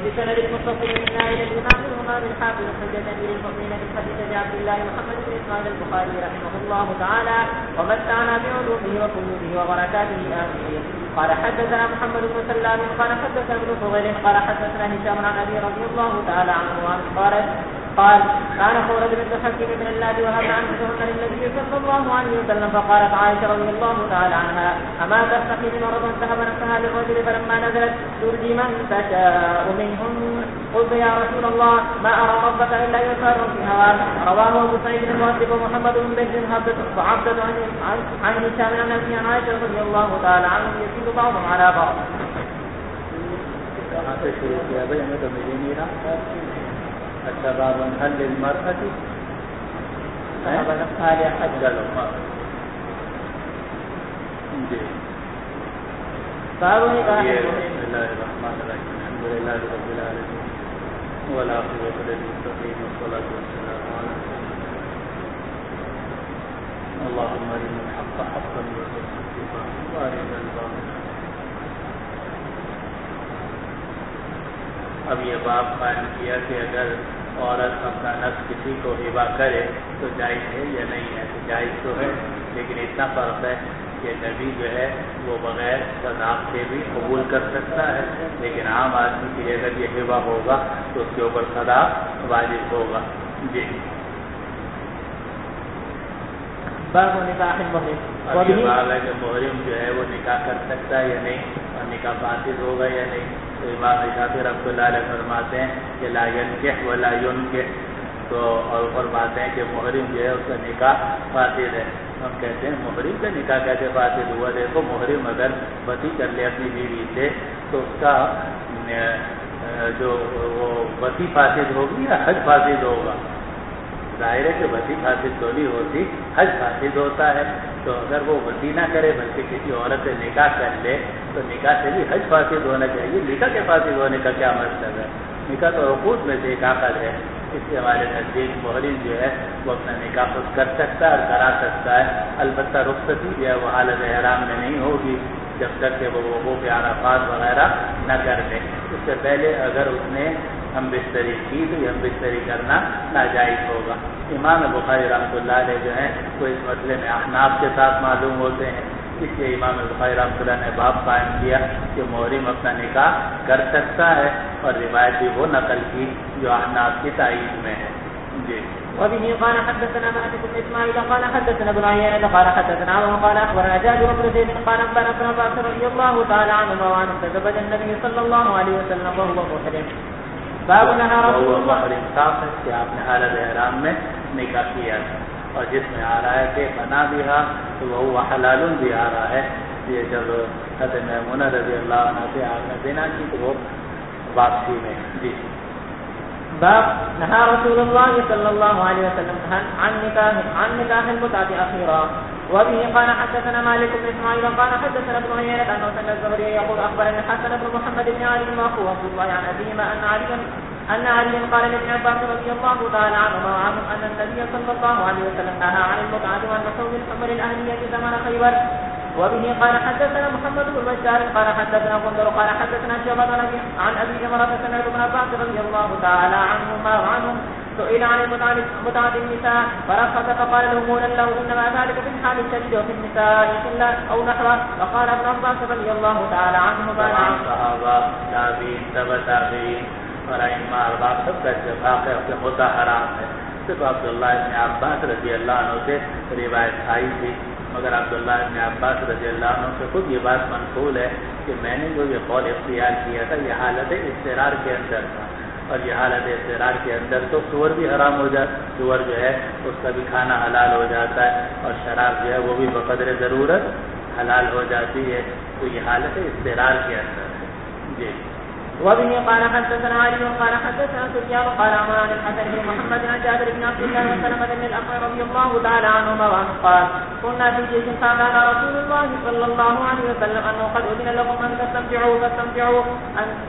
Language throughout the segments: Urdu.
وبسند المتصل منا إلى الإمام الهمام الحافظ حجة أمير المؤمنين في حديث عبد الله محمد بن إسماعيل البخاري رحمه الله تعالى ومتعنا بعلومه وفنونه وبركاته آمين. قال حدثنا محمد بن سلام قال حدثنا ابن فضيل قال حدثنا هشام عن أبي رضي الله تعالى عنه قال كان خولة بنت حكيم من اللاتي وهب عن عنهن للنبي صلى الله عليه وسلم فقالت عائشة رضي الله تعالى عنها أما تستحي بمرض تهب نفسها للرجل فلما نزلت ترجي من تشاء منهم قلت يا رسول الله ما أرى ربك إلا يسار في هواك. رواه أبو سعيد المؤدب ومحمد بن بشر وعبدة عن هشام عن أبي عائشة رضي الله تعالى عنهم يزيد بعضهم على بعض. اچھا باب هل للمرأة تهب نفسها لأحد المرأة. جی باب بسم الله الرحمن الرحيم الحمد لله رب العالمين والعاقبة للمتقين والصلاة والسلام على اللهم أرنا الحق حقا وارزقنا اتباعه وأرنا الباطل. اب یہ باب قائم کیا کہ اگر عورت اپنا نفس کسی کو ہبہ کرے تو جائز ہے یا نہیں ہے. تو جائز تو ہے لیکن اتنا فرق ہے کہ نبی جو ہے وہ بغیر صداق سے بھی قبول کر سکتا ہے، لیکن عام آدمی کے لیے اگر یہ ہبہ ہوگا تو اس کے اوپر صداق واجب ہوگا. جی باب نکاح المحرم. اب یہ باب ہے کہ محرم جو ہے وہ نکاح کر سکتا ہے یا نہیں اور نکاح فاسد ہوگا یا نہیں. تو امام شافعی رحمۃ اللہ علیہ فرماتے ہیں کہ لا ینکح ولا ینکح، تو اور فرماتے ہیں کہ محرم جو ہے اس کا نکاح فاسد ہے. ہم کہتے ہیں محرم کا نکاح کیسے فاسد ہوا؟ دیکھو محرم اگر وصی کر لے اپنی بیوی سے تو اس کا جو وہ وصی فاسد ہوگی یا حج فاسد ہوگا؟ ظاہر ہے کہ وصی فاسد تو نہیں ہوتی، حج فاسد ہوتا ہے. تو اگر وہ وصی نہ کرے بلکہ کسی عورت سے نکاح کر لے تو نکاح سے بھی حج فاسد ہونا چاہیے. نکاح کے فاسد ہونے کا کیا مطلب ہے؟ نکاح تو عقود میں سے ایک عقد ہے. اس سے ہمارے نزدیک محرم جو ہے وہ اپنا نکاح خود کر سکتا ہے اور کرا سکتا ہے. البتہ رخصتی جو ہے وہ حالت احرام میں نہیں ہوگی جب تک کہ وہ وقوف عرفات وغیرہ نہ کر لے. اس سے پہلے اگر اس نے ہم بستری کی تو ہم بستری کرنا ناجائز ہوگا. امام بخاری رحمۃ اللہ علیہ جو ہیں وہ اس مسئلے میں احناف کے ساتھ معلوم ہوتے ہیں. اس لیے امام بخاری رحمۃ اللہ نے باب قائم کیا کہ محرم اپنا نکاح کر سکتا ہے اور روایت بھی وہ نقل کی جو احناف کی تائید میں ہے. جی وبه قال حدثنا مالك بن اسماعيل قال حدثنا ابن عيينة قال حدثنا وقال اخبرنا جابر بن زيد قال اخبرنا ابن عباس رضي الله تعالى عنهما وعنه تزوج النبي صلى الله عليه وسلم وهو محرم. باب نهى رسول الله صاحب ہے کہ آپ نے حالت احرام میں نکاح کیا تھا اور جس میں آ رہا ہے کہ بنا بھی تو وہ حلال بھی آ رہا ہے. یہ جب حضرت میمونہ رضی اللہ عنہ سے آپ نے بنا کی تو وہ واپسی میں. جی باب نهى رسول الله صلى الله عليه وسلم عن نكاح المتعة أخيرا. وبه قال حدثنا مالك بن اسماعيل قال حدثنا ابن عيينة انه سمع الزهري يقول اخبرني الحسن بن محمد بن علي واخوه عبد الله عن ابيهما ان علي قال لابن عباس رضي الله تعالى عنهما وعنهم ان النبي صلى الله عليه وسلم نهى عن المتعة والنسوء بالحمر الاهلية زمن خيبر. وبه قال حدثنا محمد بن بشار قال حدثنا غندر قال حدثنا شعبة عن ابي جمرة سمع ابن عباس رضي الله تعالى عنهما وعنهم سئل عن متعة النساء فرخص فقال له مولا له انما ذلك في الحال الشديد وفي النساء الا او نحوه. فقال ابن عباس رضي الله تعالى عنهما نعم. صحابہ تابعین تبع تابعین اور ائمہ ارباب سب کا اتفاق ہے کہ متع حرام ہے. صرف عبداللہ ابن عباس رضی اللہ عنہ سے روایت آئی تھی مگر عبداللہ ابن عباس رضی اللہ عنہ سے خود یہ بات منقول ہے کہ میں نے جو یہ قول اختیار کیا تھا یہ حالت اضطرار کے اندر تھا اور یہ حالت اضطرار کے اندر تو سور بھی حرام ہو جاتا، سور جو ہے اس کا بھی کھانا حلال ہو جاتا ہے اور شراب جو ہے وہ بھی بقدر ضرورت حلال ہو جاتی ہے. تو یہ حالت اضطرار کے اندر ہے. جی وبه قال حدثنا علي قال حدثنا سفيان قال عن الحسن بن محمد عن جابر بن عبد الله وسلمة بن الأكوع رضي الله تعالى عنهما وعنه قال كنا في جيش فقال رسول الله صلى الله عليه وسلم أنه قد أذن لكم أن تستمتعوا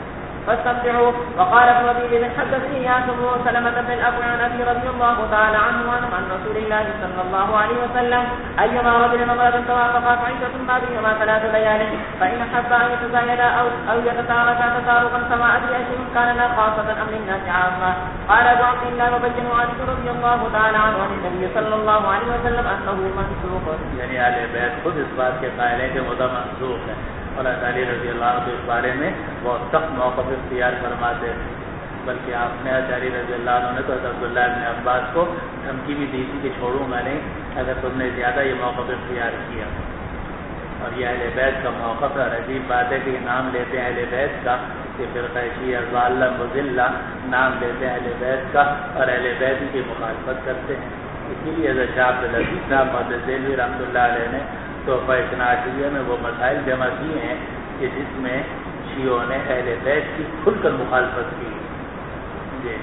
فاستمتعوا. وقال ابن أبي ذئب حدثني ياسر بن سلمة بن الأكوع عن أبي رضي الله تعالى عنه عن رسول الله صلى الله عليه وسلم أيما رجل امرأة توافقت عدة ما بينهما 3 ليال فإن أحب أن يتزايدا أو يتتاركا تتاركا سواء بأشهر كان لا خاصة أم للناس عامة. قال أبو عبد الله وبين علي رضي الله تعالى عنه عن النبي صلى الله عليه وسلم أنه منسوخ. یعنی اہل بیت خود اس بات کے قائل ہیں کہ مدہ منسوخ ہے، اور علی رضی اللہ عنہ اس بارے میں بہت سخت موقف اختیار فرماتے ہیں، بلکہ آپ نے علی رضی اللہ عنہ نے تو عبداللہ بن عباس کو دھمکی بھی دی تھی کہ چھوڑوں گا نہیں اگر تم نے زیادہ یہ موقف اختیار کیا. اور یہ اہل بیت کا موقف ہے. عجیب بات ہے کہ یہ نام لیتے ہیں اہل بیت کا کہ فرقہ شیعہ ضالہ مضلہ نام لیتے ہیں اہل بیت کا اور اہل بیت کی مخالفت کرتے ہیں. اسی لیے حضرت شاہ عبدالعزیز صاحب دہلوی رحمۃ اللہ علیہ نے تحفہ اثنا عشریہ میں وہ مسائل جمع کیے ہیں کہ جس میں شیعوں نے اہل بیت کی کھل کر مخالفت کی. جی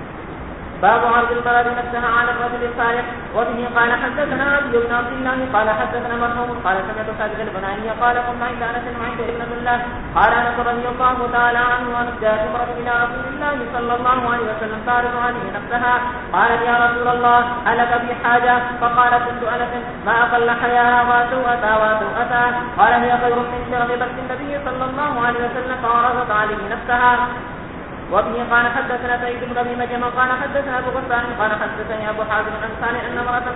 باب عرض المرأة نفسها على الرجل الصالح. وبه قال حدثنا عبد بن عبد الله قال حدثنا مرحوم قال سمعت سعد البناني قال قمنا عند انس وعند ابن الله قال انس رضي الله تعالى عنه ان جاءت امرأة الى رسول الله صلى الله عليه وسلم تعرض عليه نفسها قالت يا رسول الله ألك في حاجة؟ فقال كنت انس ما اقل حياها وسوءتها وسوءتها قال هي خير من شرب بكر النبي صلى الله عليه وسلم فعرضت عليه نفسها. وبه قال حدثنا سعيد بن ابي مريم قال حدثنا ابو غسان قال حدثني ابو حازم عن صالح ان امرأة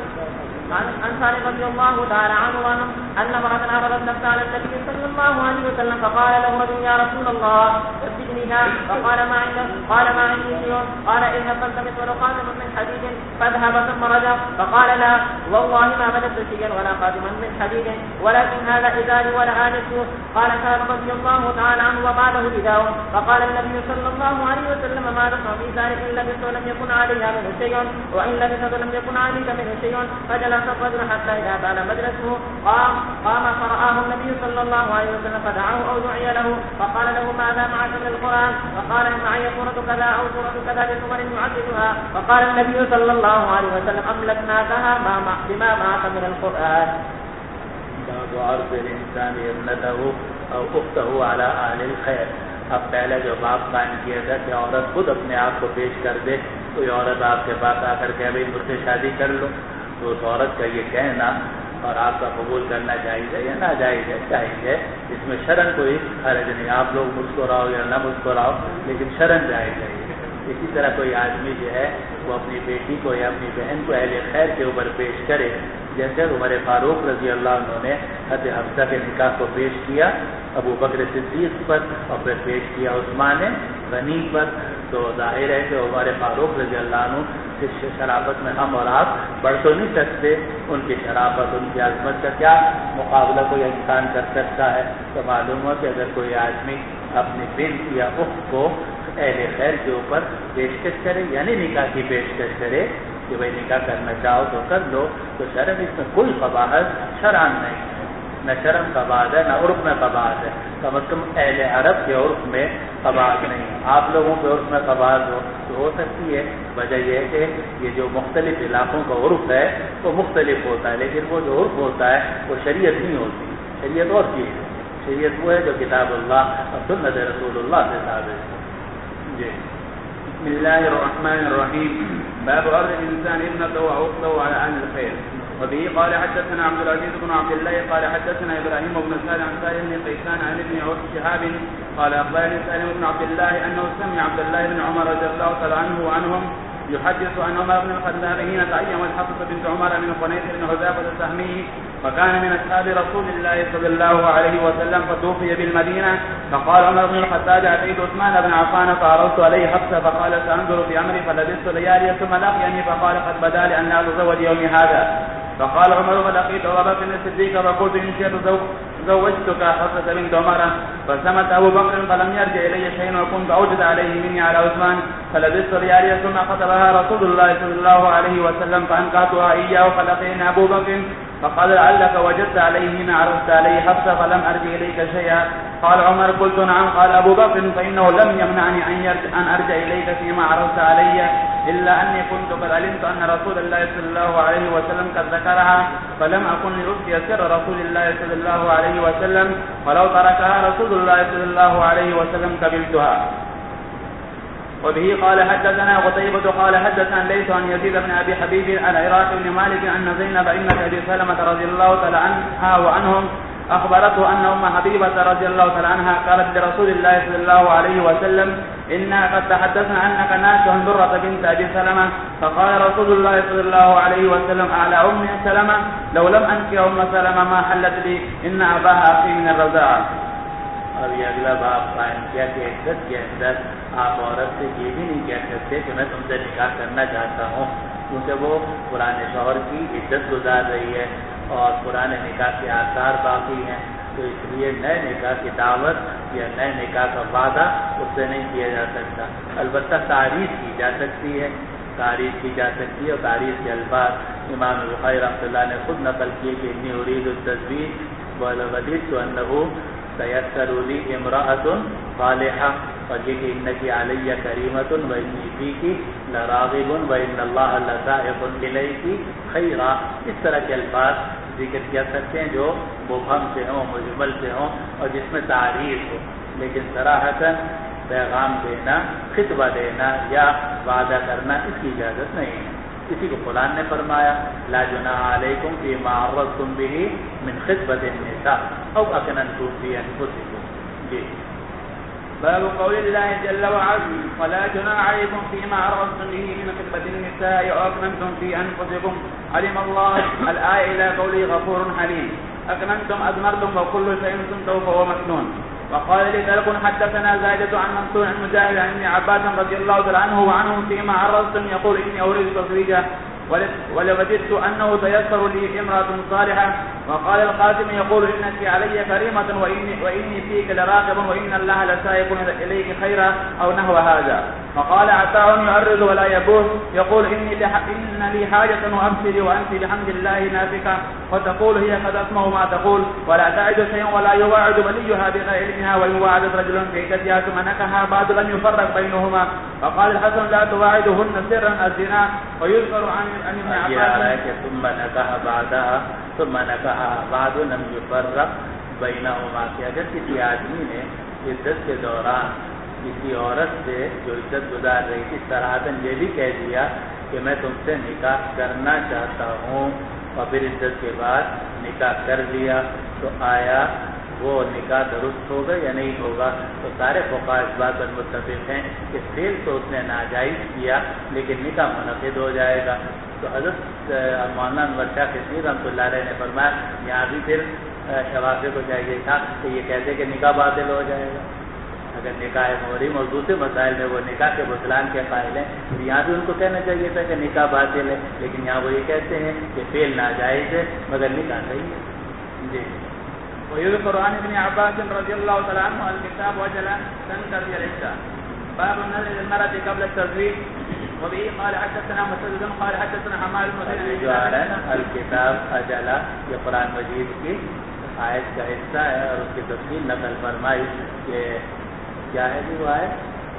عن صالح رضي الله تعالى عنه ان امرأة عرضت نفسها على النبي صلى الله عليه وسلم فقال له رجل يا رسول الله ابدنيها فقال ما عندك؟ قال ما عندي شيء. قال اذهب فالتمس ولو خاتما من حديد فاذهب ثم رجع فقال لا والله ما ملكت شيئا ولا خاتما من حديد ولكن هذا ازاري ولا آنسه. قال صالح رضي الله تعالى عنه وقاله رداء. فقال النبي صلى الله عليه وسلم ما نصنع في ذلك ان لبثت ولم يكن عليها منه شيء وان لبثت ولم يكن عليك منه شيء. فجلس الرجل حتى اذا بال مجلسه قام فرآه النبي صلى الله عليه وسلم فدعاه او دعي له فقال له ماذا معك من القرآن؟ فقال معي سورة كذا او سورة كذا بسور يعددها. فقال النبي صلى الله عليه وسلم املكناكها بما معك من القرآن. باب عرض الانسان ابنته او اخته على اهل الخير. اب پہلے جو باب قائم کیا تھا کہ عورت خود اپنے آپ کو پیش کر دے، کوئی عورت آپ کے پاس آ کر کہ بھائی مجھ سے شادی کر لو، تو اس عورت کا یہ کہنا اور آپ کا قبول کرنا جائز ہے یا ناجائز ہے؟ جائز ہے. اس میں شرعن کوئی حرج نہیں. آپ لوگ مسکراؤ یا نہ مسکراؤ لیکن شرعن جائز ہے. اسی طرح کوئی آدمی جو ہے وہ اپنی بیٹی کو یا اپنی بہن کو اہل خیر کے اوپر پیش کرے، جیسے عمر فاروق رضی اللہ عنہ نے حضرت حفصہ کے نکاح کو پیش کیا ابو بکر صدیق پر اور پھر پیش کیا عثمان غنی پر، تو ظاہر ہے کہ عمر فاروق رضی اللہ عنہ اس شرافت میں ہم اور آپ بڑھ تو نہیں سکتے. ان کی شرافت، ان کی عظمت کا کیا مقابلہ کوئی انسان کر سکتا ہے؟ تو معلوم ہو کہ اگر کوئی آدمی اپنی بنت یا اخت کو اہل خیر کے اوپر پیشکش کرے، یعنی نکاح کی پیشکش کرے کہ بھائی نکاح کرنا چاہو تو کر لو، تو شرعاً اس میں کوئی قباحت شرعاً نہیں ہے، نہ شرم قباحت ہے نہ عرف میں قباحت ہے. کم از کم اہل عرب کے عرف میں قباحت نہیں. آپ لوگوں کے عرف میں قباحت ہو سکتی ہے. وجہ یہ ہے کہ یہ جو مختلف علاقوں کا عرف ہے وہ مختلف ہوتا ہے، لیکن وہ جو عرف ہوتا ہے وہ شریعت نہیں ہوتی. شریعت اور چیز ہے. شریعت وہ ہے جو کتاب اللہ اور سنت رسول اللہ سے ثابت ہے. جی بسم الله الرحمن الرحيم. باب عرض الإنسان ابنته وأخته على أهل الخير. وبه قال حدثنا عبد العزيز بن عبد الله قال حدثنا إبراهيم بن سالم عن سالم بن قيسان عن ابن شهاب قال أخبرني سالم بن عبد الله أنه سمع عبد الله بن عمر رضي الله تعالى عنه وعنهم يحدث عن عمر بن الخطاب حين تعين الحفصة بنت عمر بن خنيس بن حذافة السهمي وكان من أصحاب رسول الله صلى الله عليه وسلم فتوفي بالمدينة. فقال عمر بن الخطاب أتيت عثمان بن عفان فعرضت عليه حفصة فقال سأنظر في أمري فلبثت ليالي ثم لقيني فقال قد بدا لي أن أتزوج يومي هذا. فقال عمر فلقيت أبا بكر الصديق فقلت إن شئت زوجتك حفصة بنت عمر. فسمت أبو بكر فلم يرجع إلي شيء وكنت أوجد عليه مني على عثمان فلبثت ليالي ثم خطبها رسول الله صلى الله عليه وسلم فأنكحتها إياه فلقيني أبو بكر فقال لعلك وجدت عليه ما عرضت عليه حفصة فلم أرجع إليك شيئا. قال عمر قلت نعم. قال أبو بكر فإنه لم يمنعني أن أرجع إليك فيما عرضت علي إلا أني كنت قد علمت أن رسول الله صلى الله عليه وسلم قد ذكرها فلم أكن لأخفي سر رسول الله صلى الله عليه وسلم ولو تركها رسول الله صلى الله عليه وسلم قبلتها. وبه قال حدثنا قتيبة قال حدثنا ليس عن يزيد بن أبي حبيب عن عراق بن مالك أن زينب ابنة أبي سلمة رضي الله تعالى عنها وعنهم أخبرته أن أم حبيبة رضي الله تعالى عنها قالت لرسول الله صلى الله عليه وسلم إنا قد تحدثنا أنك ناكح درة بنت أبي سلمة. فقال رسول الله صلى الله عليه وسلم على أم سلمة لو لم أنكح أم سلمة ما حلت لي إن أباها أخي من الرضاعة. اور یہ اگلا باب قائم کیا کہ عدت کے اندر آپ عورت سے یہ بھی نہیں کہہ سکتے کہ میں تم سے نکاح کرنا چاہتا ہوں، کیونکہ وہ پرانے شوہر کی عدت گزار رہی ہے اور پرانے نکاح کے آثار باقی ہیں، تو اس لیے نئے نکاح کی دعوت یا نئے نکاح کا وعدہ اس سے نہیں کیا جا سکتا۔ البتہ تعریف کی جا سکتی ہے، تعریف کی جا سکتی ہے، اور تعریف کے الفاظ امام بخاری رحمۃ اللہ نے خود نقل کیے کہ انی ارید التزویج ووددت انہ تیسر لی امرأۃ صالحہ، اور یہ کہ انکی علی کریمۃ وانی فیک لراغب وان اللہ لسائق الیک خیرا، اس طرح کے الفاظ ذکر کیا سکتے ہیں جو مبہم سے ہوں، مجمل سے ہوں، اور جس میں تعریف ہو، لیکن صراحتاً پیغام دینا، خطبہ دینا یا وعدہ کرنا اس کی اجازت نہیں ہے۔ کسی کو قرآن نے فرمایا لا جناح علیکم فیما عرضتم بہ من خطبۃ النساء او اکننتم فی انفسکم۔ جی باب قول الله جل وعلا ولا جناح عليكم فيما عرضتم به من خطبة النساء أو أكننتم في أنفسكم علم الله الآية إلى قوله غفور حليم أكننتم أضمرتم وكل شيء تنتهوا فهو مكنون. وقال لي تلق حدثنا زائدة عن منصور عن مجاهد عن ابن عباس رضي الله تعالى عنه وعنهم فيما عرضتم يقول إني أريد تزويجها ولوددت أنه تيسر لي امرأة صالحة. وقال القاسم يقول إنك علي كريمة وإني فيك لراغب وإن الله لسائق إليك خيرا أو نحو هذا. وقال عطاء يعرض ولا يبوه يقول إن لي حاجة وأبصري وأنت بحمد الله نافكة، وتقول هي قد أسمع ما تقول ولا تعد شيئا ولا يواعد وليها بغير علمها، وإن واعدت رجل في عدتها ثم نكحها بعد لم يفرق بينهما. وقال الحسن لا تواعدهن سرا الزنا. ويذكر عن ابن عباس ثم نكح بعدها ثم نكحها بعد لم يفرق بينهما، کہ اگر کسی آدمی نے عدت کے دوران کسی عورت سے جو عدت گزار رہی تھی صراحتاً یہ بھی کہہ دیا کہ میں تم سے نکاح کرنا چاہتا ہوں اور پھر عدت کے بعد نکاح کر لیا، تو آیا وہ نکاح درست ہوگا یا نہیں ہوگا؟ تو سارے فقہاء اس بات پر متفق ہیں کہ فعل تو اس نے ناجائز کیا لیکن نکاح منعقد ہو جائے گا۔ تو حضرت مولانا انور شاہ کشمیر رحمۃ اللہ علیہ نے فرمایا یہاں بھی پھر شوافی کو چاہیے تھا کہ یہ کہتے کہ نکاح باطل ہو جائے گا، اگر نکاح محرم اور دوسرے مسائل میں وہ نکاح کے بطلان کے قائل ہیں، تو یہاں بھی ان کو کہنا چاہیے تھا کہ نکاح باطل ہے، لیکن یہاں وہ یہ کہتے ہیں کہ فعل ناجائز ہے مگر نکاح صحیح ہے۔ جی ويذكر عن ابن عباس رضي الله تعالى عنه الكتاب وجلا تنتهي العدة. باب النذر للمرأة قبل التزويج. وبه قال حدثنا مسدد قال حدثنا حماد بن الکتاب اجلا، یہ قرآن مجید کی آیت کا حصہ ہے اور اس کی تفصیل نقل فرمائی کہ کیا ہے جو آیت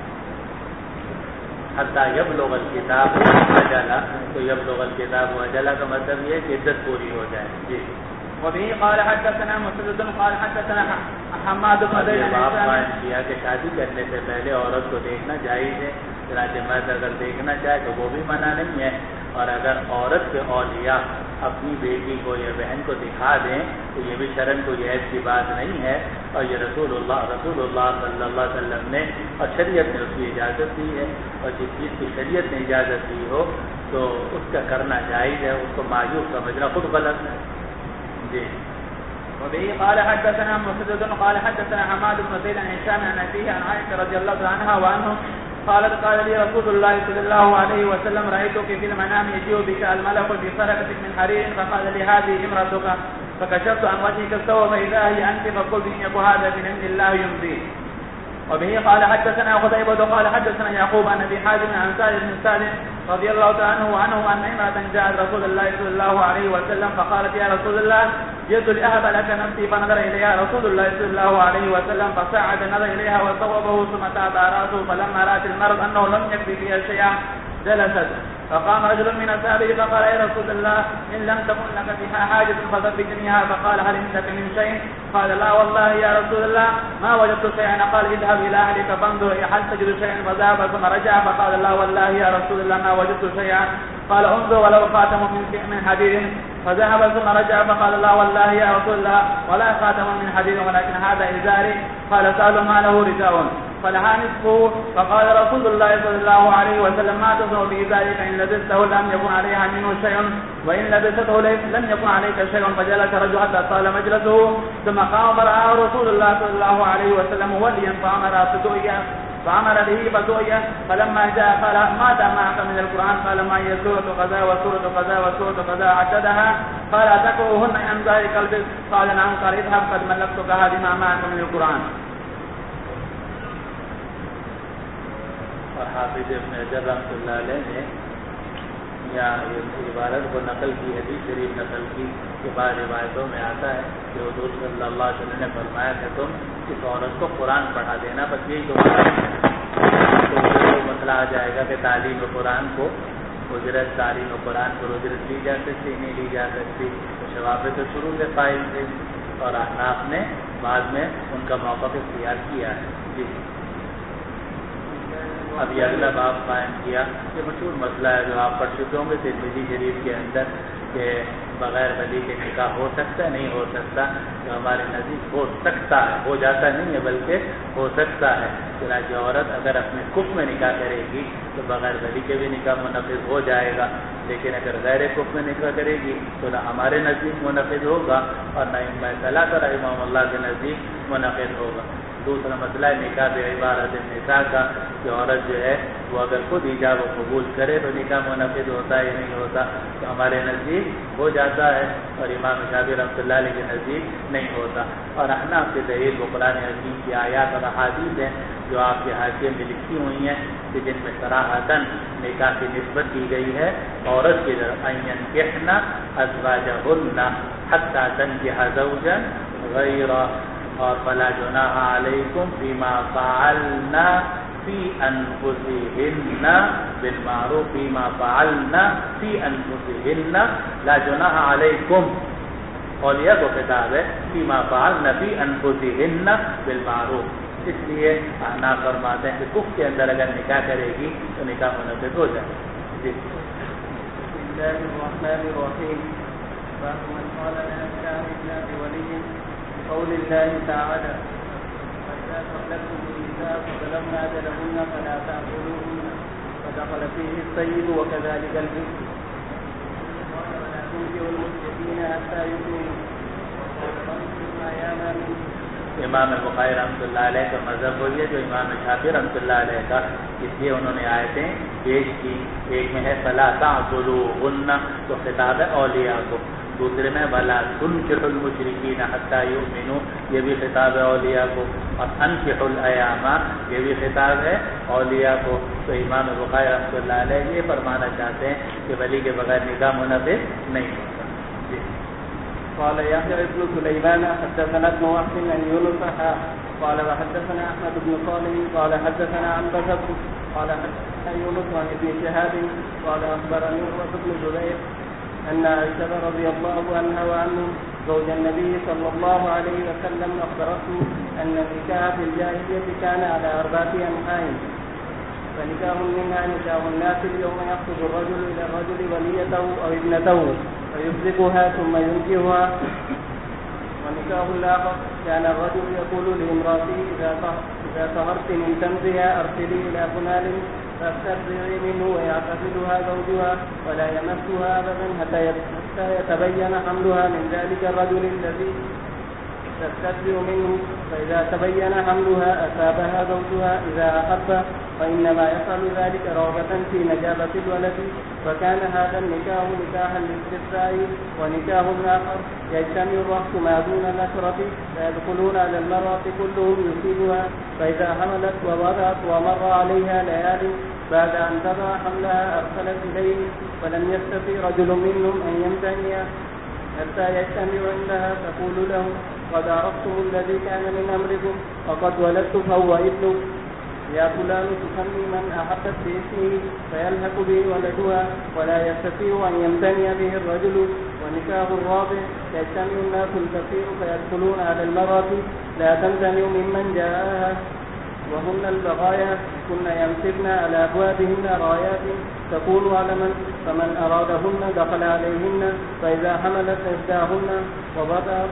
حتی یبلغ الکتاب اجلا، تو یبلغ الکتاب اجلا کا مطلب یہ کہ عدت پوری ہو جائے۔ جی وبه قال حدثنا مسدد قال حدثنا حماد بن زيد کیا کہ شادی کرنے سے پہلے عورت کو دیکھنا جائز ہے، چنانچہ مرد اگر دیکھنا چاہے تو وہ بھی منع نہیں ہے، اور اگر عورت کے اولیاء اپنی بیٹی کو یا بہن کو دکھا دیں تو یہ بھی شرعاً کوئی عیب کی بات نہیں ہے، اور یہ رسول اللہ صلی اللہ علیہ وسلم نے اور شریعت نے اس کی اجازت دی ہے، اور جس چیز کی شریعت نے اجازت دی ہو تو اس کا کرنا جائز ہے، اس کو معیوب سمجھنا خود غلط ہے۔ جی وبه قال حدثنا مسدد قال حدثنا حماد بن زيد عن هشام عن أبيه عن عائشة رضي الله عنها وعنه قالت قال لي رسول الله صلى الله عليه وسلم رأيتك في المنام يجيء بك الملك في فرقة من حرير فقال لي هذه امرأتك، فكشفت عن وجهك الثوب فإذا هي أنت، فقلت إن يكن هذا من عند الله يمضي. وبه قال حدثنا قتيبة قال حدثنا يعقوب عن ابي حازم عن سعد بن سعد رضي الله عنه ان امرأة جاءت رسول الله صلى الله عليه وسلم فقالت يا رسول الله جئت لأهب لك نفسي، فنظر اليها رسول الله صلى الله عليه وسلم فصعد نظر اليها وصوبه ثم تابع راسه، فلما رأت المرض انه لم يكفي فيها شيئا جلست فقام رجل من أصحابه فقال يا رسول الله إن لم تكن لك بها حاجة فزوجنيها. فقال هل عندك من شيء؟ قال لا والله يا رسول الله ما وجدت شيئا. قال اذهب إلى أهلك فانظر هل تجد شيئا. فذهب ثم رجع فقال لا والله يا رسول الله ما وجدت شيئا. قال انظر ولو خاتم من حديد. فذهب ثم رجع فقال لا والله يا رسول الله ولا خاتم من حديد ولكن هذا إزاري. قال سألوا ما له رداء فلها نصفه. فقال رسول الله صلى الله عليه وسلم ما تصنع بإزارك إن لبسته لم يكن عليها منه شيء وإن لبسته لم يكن عليك شيء. فجلس رجل حتى طال مجلسه ثم قام فرآه رسول الله صلى الله عليه وسلم وليا فأمر به فسئل فلما جاء قال ماذا معك من القرآن؟ قال ما هي سورة كذا وسورة كذا وسورة كذا عددها. قال أتقرؤهن عن ظهر قلبك؟ قال نعم. قال اذهب قد ملكتك هذه ما معك من القرآن. اور حافظ ابن حجر رحمۃ اللہ علیہ نے یہاں عبارت کو نقل کی، حدیث شریف نقل کی کہ بعض روایتوں میں آتا ہے کہ حضور صلی اللہ علیہ وسلم نے فرمایا کہ تم اس عورت کو قرآن پڑھا دینا، بس یہی تو مسئلہ آ جائے گا کہ تعلیم قرآن کو اجرت، تعلیم قرآن پر اجرت لی جا سکتی نہیں لی جا سکتی. تو شوافع تو شروع سے قائل تھے اور احناف نے بعد میں ان کا موقف اختیار کیا ہے. جی اب یہ اگلا باب قائم کیا. یہ مشہور مسئلہ ہے جو آپ پڑھ چکے ہوں گے ترمذی شریف کے اندر کہ بغیر ولی کے نکاح ہو سکتا ہے نہیں ہو سکتا. جو ہمارے نزدیک ہو سکتا ہے، ہو جاتا نہیں ہے بلکہ ہو سکتا ہے. چنانچہ عورت اگر اپنے کف میں نکاح کرے گی تو بغیر ولی کے بھی نکاح منعقد ہو جائے گا، لیکن اگر غیر کف میں نکاح کرے گی تو نہ ہمارے نزدیک منعقد ہوگا اور نہ ثلاثہ رحمہم اللہ کے نزدیک منعقد ہوگا. دوسرا مسئلہ ہے نکاح بعبارت النساء کا کہ عورت جو ہے وہ اگر خود ایجاب و قبول کرے تو نکاح منعقد ہوتا ہے یا نہیں ہوتا. تو ہمارے نزدیک ہو جاتا ہے اور امام شافعی رحمۃ اللہ علیہ کے نزدیک نہیں ہوتا. اور احناف کی دلیل وہ قرآن حکیم کی آیات اور احادیث ہیں جو آپ کے حاشیے میں لکھی ہوئی ہیں کہ جن میں صراحتاً نکاح کی نسبت کی گئی ہے عورت کی طرف ان ينكحن ازواجهن حتى تنكح زوجا غيره اور فلا جناح علیکم فیما فعلنا فی انفسہن بالمعروف فیما فعلنا فی انفسہن لا جناح علیکم. اولیاء کو خطاب ہے فیما فعلنا فی انفسہن بالمعروف. اس لیے احناف فرماتے ہیں کہ کفر کے اندر اگر نکاح کرے گی تو نکاح منعقد ہو جائے. جی بسم اللہ الرحمن الرحیم. باب من قال لا نکاح الا بولی قول الله تعالى فإذا طلقتم النساء فبلغن أجلهن فلا تأخذوهن فدخل فيه السيد وكذلك البكر. قال ولا تنكحوا المشركين حتى يؤمنوا امام بخاری رحمۃ اللہ علیہ کا مذہب وہی ہے جو امام شافعی رحمۃ اللہ علیہ کا، اس لیے انہوں نے آیتیں پیش کی. ایک میں ہے فلا تعضلوهن تو خطاب ہے اولیاء کو، دوسرے میں ولا تنكحوا المشركين حتى يؤمنوا یہ بھی خطاب ہے اولیاء کو، اور انكحوا الایام یہ بھی خطاب ہے اولیاء کو. تو امام بخاری رحمۃ اللہ علیہ یہ فرمانا چاہتے ہیں کہ ولی کے بغیر نکاح منعقد نہیں ہوتا. جی قال يحيى بن سليمان حدثنا ابن وهب عن يونس قال وحدثنا احمد بن صالح قال حدثنا عن بكر قال حدثنا يونس عن ابن شهاب قال اخبرني عروة بن الزبير ان عائشة رضي الله عنها وعنه زوج النبي صلى الله عليه وسلم اخبرته ان النكاح في الجاهلية كان على 4 انحاء. فنكاح منها نكاح الناس اليوم يخطب الرجل الى الرجل وليته او ابنته فيمسكها ثم ينكحها. ونكاح الآخر كان الرجل يقول لامرأته إذا طهرت من تمزها أرسلي إلى فلان فاسترضعي منه ويعتزلها زوجها ولا يمسها أبدا حتى يتبين حملها من ذلك الرجل الذي تستتبع منه. فإذا تبين حملها أصابها زوجها إذا أحب، فإنما يفعل ذلك رغبة في نجابة الولد. فكان هذا النكاح نكاحا للاستبراء. ونكاح آخر يجتمع الرأس ما دون الأشرة فيدخلون على المرأة كلهم يصيبها، فإذا حملت ووضعت ومر عليها ليال بعد أن تضع حملها أرسلت إليه، فلم يستطع رجل منهم أن يمتنع حتى يجتمع عندها تقول له قد عرفتم الذي كان من أمركم وقد ولدت فهو ابنك. يا فلان تسمي من أحبت باسمه فيلحق به ولدها ولا يستطيع أن يمتني به الرجل. ونكاح الرابع يجتمع الناس الكثير فيدخلون على المرأة لا تمتنع ممن جاءها وهن البغايا كن يمسكن على أبوابهن رايات تكون علما فمن أرادهن دخل عليهن فإذا حملت إحداهن وبدأت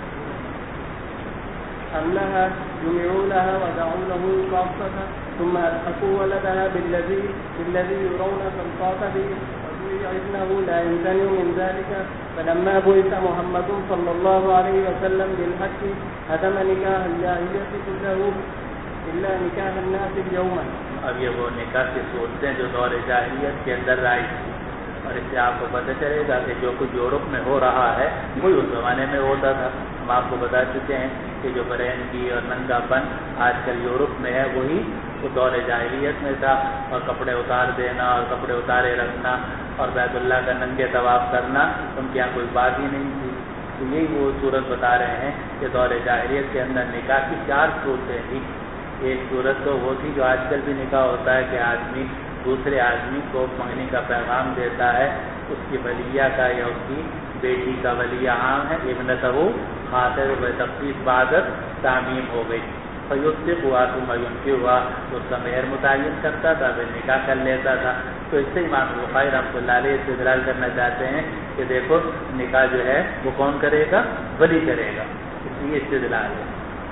حملها جمعوا لها ودعوا له كافة ثم ألحقوا ولدها بالذي يرون سلطاته وابنه لا يمتنع من ذلك. فلما بعث محمد صلى الله عليه وسلم بالحق هدم نكاح الجاهلية كله إلا نکاح الناس اليوم. اب یہ وہ نکاح کی صورتیں جو دور جاہلیت کے اندر آئی اور اس سے آپ کو پتہ چلے گا کہ جو کچھ یورپ میں ہو رہا ہے وہی اس زمانے میں ہوتا تھا. ہم آپ کو بتا چکے ہیں کہ جو برہنگی اور ننگا پن آج کل یورپ میں ہے وہی وہ دور جاہلیت میں تھا. اور کپڑے اتار دینا اور کپڑے اتارے رکھنا اور بیت اللہ کا ننگے طواف کرنا ان کے یہاں کوئی بات ہی نہیں تھی. تو یہی وہ صورت بتا رہے ہیں کہ دور جاہلیت کے اندر نکاح کی 4 صورتیں تھیں. ایک صورت تو وہ تھی جو آج کل بھی نکاح ہوتا ہے کہ آدمی دوسرے آدمی کو منگنی کا پیغام دیتا ہے. اس کی ولیہ کا یا اس کی بیٹی کا ولیہ عام ہے ابنتہ خاطر و تخصیص بعدت تعمیم ہو گئی. فیصف ہوا تو میونفی ہوا تو اس کا مہر متعین کرتا تھا پھر نکاح کر لیتا تھا. تو اس سے امام بخاری رحمۃ اللہ علیہ استدلال کرنا چاہتے ہیں کہ دیکھو نکاح جو ہے وہ کون کرے گا؟ ولی کرے گا. اس لیے استدلال ہے.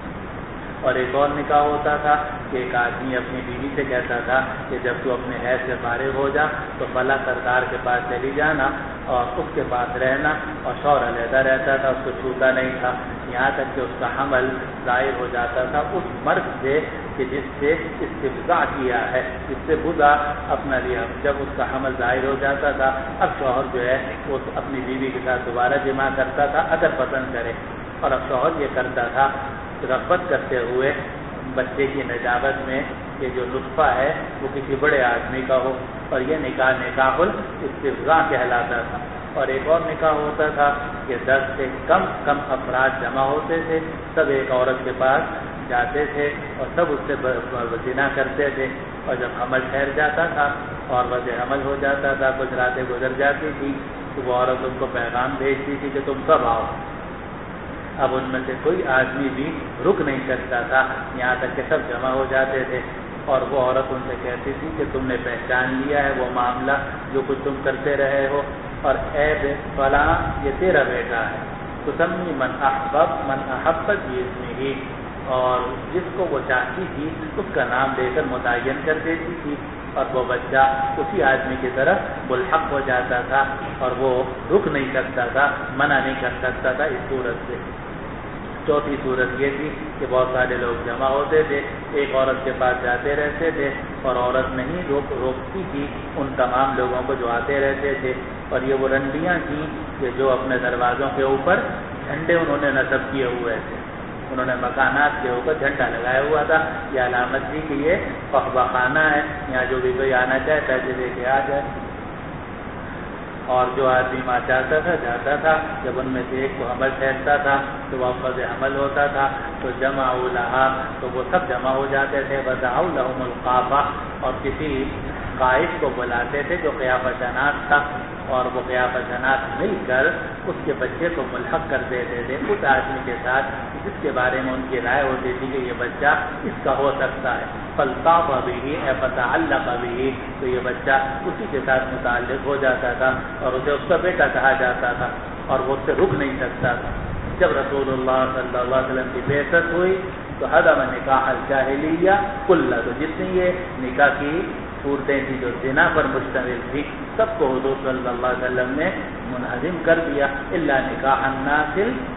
اور ایک اور نکاح ہوتا تھا کہ ایک آدمی اپنی بیوی سے کہتا تھا کہ جب تو اپنے حیض سے فارغ ہو جا تو فلاں سردار کے پاس چلی جانا اور اس کے پاس رہنا. اور شوہر علیحدہ رہتا تھا، اس کو چھوتا نہیں تھا یہاں تک کہ اس کا حمل ظاہر ہو جاتا تھا اس مرد سے کہ جس سے استفزاع کیا ہے، جس سے بدا اپنا لیا. جب اس کا حمل ظاہر ہو جاتا تھا اب شوہر جو ہے وہ اپنی بیوی کے ساتھ دوبارہ جمع کرتا تھا اگر پسند کرے. اور اب شوہر یہ کرتا تھا رغبت کرتے ہوئے بچے کی نجابت میں یہ جو نطفہ ہے وہ کسی بڑے آدمی کا ہو. اور یہ نکاح الاستفزاع کہلاتا تھا. اور ایک اور نکاح ہوتا تھا کہ 10 سے کم افراد جمع ہوتے تھے، سب ایک عورت کے پاس جاتے تھے اور سب اس سے زنا کرتے تھے. اور جب حمل ٹھہر جاتا تھا اور وجہ حمل ہو جاتا تھا، کچھ راتیں گزر جاتی تھی تو وہ عورت ان کو پیغام بھیجتی تھی کہ تم سب آؤ. اب ان میں سے کوئی آدمی بھی رک نہیں سکتا تھا یہاں تک کہ سب جمع ہو جاتے تھے. اور وہ عورت ان سے کہتی تھی کہ تم نے پہچان لیا ہے وہ معاملہ جو کچھ تم کرتے رہے ہو، اور اے فلاں یہ تیرا بیٹا ہے. تو تسمی من احبت باسمہ، اور جس کو وہ چاہتی تھی اس کا نام دے کر متعین کر دیتی تھی. اور وہ بچہ اسی آدمی کی طرف ملحق ہو جاتا تھا اور وہ رک نہیں سکتا تھا، منع نہیں کر سکتا تھا اس صورت سے. چوتھی صورت یہ تھی کہ بہت سارے لوگ جمع ہوتے تھے، ایک عورت کے پاس جاتے رہتے تھے اور عورت نہیں روکتی تھی ان تمام لوگوں کو جو آتے رہتے تھے. اور یہ وہ رنڈیاں تھیں کہ جو اپنے دروازوں کے اوپر جھنڈے انہوں نے نصب کیے ہوئے تھے. انہوں نے مکانات کے اوپر جھنڈا لگایا ہوا تھا، یہ علامت تھی کہ یہ فقبہ خانہ ہے، یہاں جو بھی کوئی آنا چاہے پیسے دے کے آ جائے. اور جو آدمی وہاں جاتا تھا جب ان میں سے ایک کو حمل ٹھہرتا تھا تو واپس حمل ہوتا تھا تو جمع لہا تو وہ سب جمع ہو جاتے تھے. وضعوا لهم القافہ، اور کسی قائد کو بلاتے تھے جو قیافہ شناس تھا، اور وہ قیافہ شناس مل کر اس کے بچے کو ملحق کر دیتے تھے اس آدمی کے ساتھ جس کے بارے میں ان کی رائے ہوتی تھی کہ یہ بچہ اس کا ہو سکتا ہے. فالطاف به فتعلق به، تو یہ بچہ اسی کے ساتھ متعلق ہو جاتا تھا اور اسے اس کا بیٹا کہا جاتا تھا اور وہ اس سے رک نہیں سکتا تھا. جب رسول اللہ صلی اللہ علیہ وسلم کی بعثت ہوئی تو حدم نکاح الجاہلیہ کلہ، تو جتنی یہ نکاح کی صورتیں تھیں جو زنا پر مشتمل تھی سب کو حضور صلی اللہ علیہ وسلم نے منہدم کر دیا. الا نکاح الناس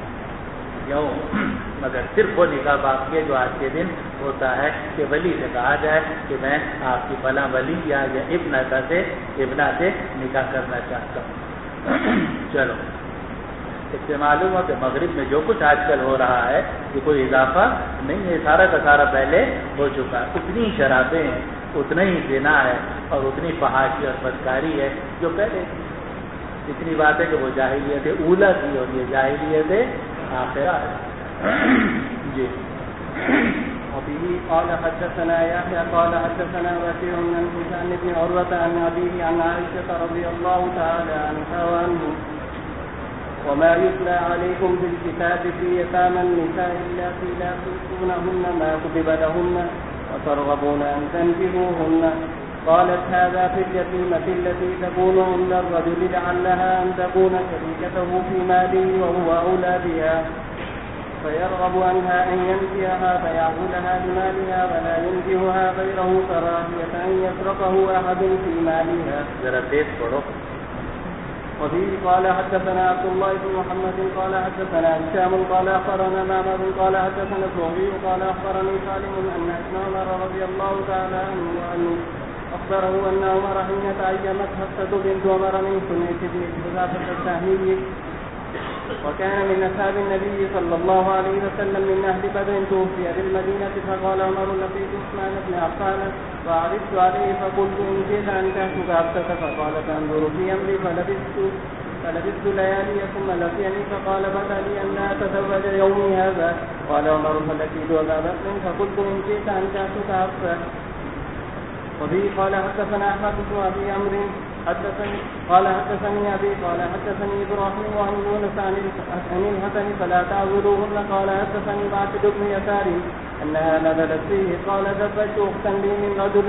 یوم، مگر صرف وہ نکاح باقی ہے جو آج کے دن ہوتا ہے کہ ولی سے کہا جائے کہ میں آپ کی فلاں ولی یا ابنہ سے نکاح کرنا چاہتا ہوں. چلو، اس سے معلوم ہو کہ مغرب میں جو کچھ آج کل ہو رہا ہے یہ کوئی اضافہ نہیں ہے، سارا کا سارا پہلے ہو چکا ہے. اتنی شرابیں ہیں، اتنا ہی زنا ہے اور اتنی فحاشی اور بدکاری ہے جو پہلے. اتنی بات ہے کہ وہ جاہلیت اولا تھی اور یہ جاہلیت آخرہ ہے. جی وبه قال حدثنا يحيى قال حدثنا وكيع عن هشام بن عروة عن أبيه عن عائشة رضي الله تعالى عنها وعنه وما يتلى عليكم في الكتاب في يتامى النساء اللاتي لا تؤتونهن ما كتب لهن وترغبون أن تنكحوهن. قالت هذا في اليتيمة التي تكون عند الرجل لعلها أن تكون شريكته في ماله وهو أولى بها فيرغب عنها أن ينكحها فيعقلها بمالها ولا ينكحها غيره كراهية أن يسرقه أحد في مالها. وفيه قال حدثنا عبد الله بن محمد قال حدثنا هشام قال أخبرنا معمر قال حدثنا الزهري قال أخبرني سالم أن ابن عمر رضي الله تعالى عنه وأنه أخبره أن عمر حين تعيمت حفصة بنت عمر من سنة بن حذافة السهمي وكان من أصحاب النبي صلى الله عليه وسلم من أهل بدر توفي بالمدينة فقال عمر لقيت عثمان بن عفان وعرضت عليه فقلت إن شئت أن تأخذ حفصة فقال تنظر في أمري فلبثت ليالي ثم لقيني فقال بدا لي أن لا أتزوج يومي هذا. قال عمر فلقيت أبا بكر فقلت إن شئت أن تأخذ حفصة. وبه قال حدثنا أحمد بن أبي عمرو قال حدثني أبي قال حدثني إبراهيم وعن يونس عن الحسن فلا تعذروهن. قال حدثني معبد بن يسار أنها نزلت فيه قال زوجت أختا لي من رجل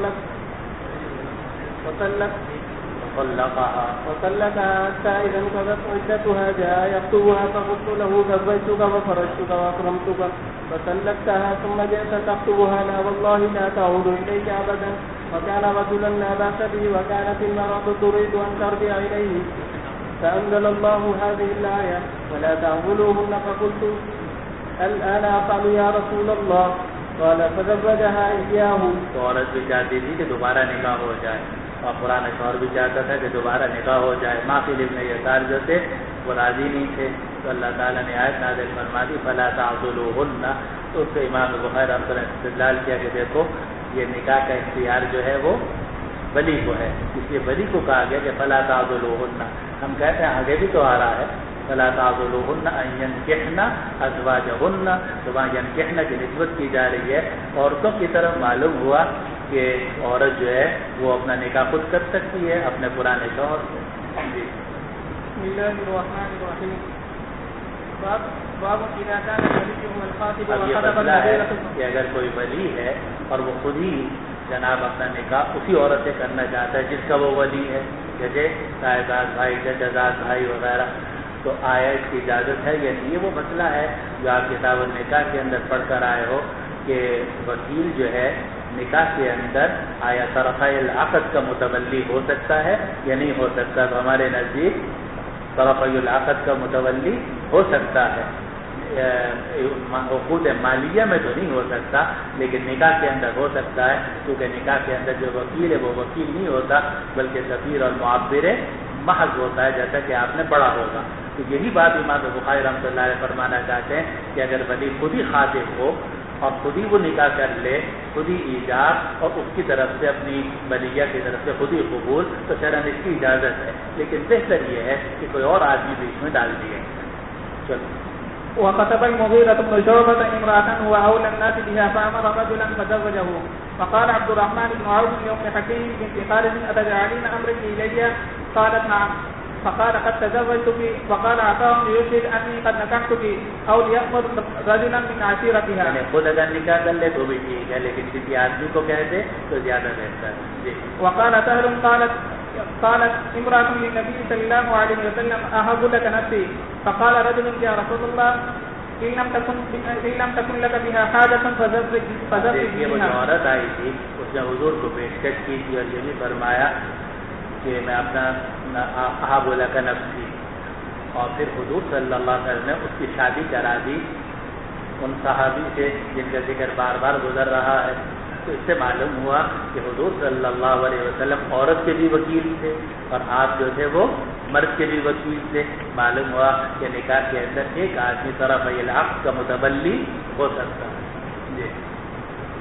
وطلقها حتى إذا انقضت عدتها جاء يخطبها فقلت له زوجتك وفرشتك وأكرمتك فطلقتها ثم جئت تخطبها لا والله لا تعود إليك أبدا. وكان رجلا لا بأس به وكانت المرأة تريد أن ترجع إليه فأنزل الله هذه الآية ولا تعذلوهن. فقلت الآن أفعل يا رسول الله؟ قال فزوجها إياه. تو عورت بھی چاہتی تھی کہ دوبارہ نکاح ہو جائے اور پرانا شوہر بھی چاہتا تھا کہ دوبارہ نکاح ہو جائے. معقل ابن یسار جو تھے وہ راضی نہیں تھے تو اللہ تعالیٰ نے آیت نازل فرما دی فلا تعذلوهن. تو اس سے امام بخاری رحمۃ اللہ نے استدلال کیا کہ دیکھو یہ نکاح کا اختیار جو ہے وہ ولی کو ہے, اس لیے ولی کو کہا گیا کہ فلا تعذلوهن. ہم کہتے ہیں آگے بھی تو آ رہا ہے فلا تعذلوهن ان ينكحن ازواجهن, تو وہاں ينكحن کی نسبت کی جا رہی ہے عورتوں کی طرف. معلوم ہوا کہ عورت جو ہے وہ اپنا نکاح خود کر سکتی ہے اپنے پرانے شوہر سے. بسم اللہ الرحمن الرحیم. باب اذا كان الولي هو الخاطب وخطب النبيرة. کہ اگر کوئی ولی ہے اور وہ خود ہی جناب اپنا نکاح اسی عورت سے کرنا چاہتا ہے جس کا وہ ولی ہے, جیسے سائیداد بھائی, ججازاد بھائی وغیرہ, تو آیا اس کی اجازت ہے یا نہیں. یہ وہ مسئلہ ہے جو آپ کتاب النکاح کے اندر پڑھ کر آئے ہو کہ وکیل جو ہے نکاح کے اندر آیا طرفہ العقد کا متولی ہو سکتا ہے یا نہیں ہو سکتا. تو ہمارے نزدیک طرفہ العقد کا متولی ہو سکتا ہے, عقود مالیہ میں تو نہیں ہو سکتا لیکن نکاح کے اندر ہو سکتا ہے, کیونکہ نکاح کے اندر جو وکیل ہے وہ وکیل نہیں ہوتا بلکہ سفیر اور معبر محض ہوتا ہے جیسا کہ آپ نے پڑھا ہوگا. تو یہی بات امام بخاری رحمۃ اللہ علیہ فرمانا چاہتے ہیں کہ اگر ولی خود ہی خاطب ہو اور خود ہی وہ نکاح کر لے, خود ہی ایجاب اور اس کی طرف سے اپنی ولیہ کی طرف سے خود ہی قبول, تو شرعاً اس کی اجازت ہے, لیکن بہتر یہ ہے کہ کوئی اور آدمی بیچ میں ڈال دیے. چلو. وخطب المغيرة بن شعبة امرأة هو أولى الناس بها فأمر رجلا فزوجه. فقال عبد الرحمن بن عوف لأم حكيم بنت خالد أتجعلين أمرك إلي؟ قالت نعم. فقال قد تزوجتك. وقال عطاء ليشهد أني قد نكحتك أو ليأخذ رجلا من عشيرتها. یعنی خود اگر نکاح کر لے تو بھی ٹھیک ہے لیکن کسی آدمی کو کہہ دے تو زیادہ بہتر ہے. وقال سهل قالت امرأة للنبي صلى الله عليه وسلم أهب لك نفسي. فقال رجل يا رسول الله إن لم تكن لك بها حاجة فزوج بها. وہ عورت آئی تھی اس نے حضور کو پیشکش کی تھی اور یہ بھی فرمایا کہ میں اپنا أهب لك نفسي, اور پھر حضور صلی اللہ علیہ وسلم نے اس کی شادی کرا دی ان صحابی سے جن کا ذکر بار بار گزر رہا ہے. تو اس سے معلوم ہوا کہ حضور صلی اللہ علیہ وسلم عورت کے بھی وکیل تھے اور آپ جو تھے وہ مرد کے بھی وکیل تھے. معلوم ہوا کہ نکاح کے اندر ایک آدمی طرف العقد کا متولی ہو سکتا ہے. جی.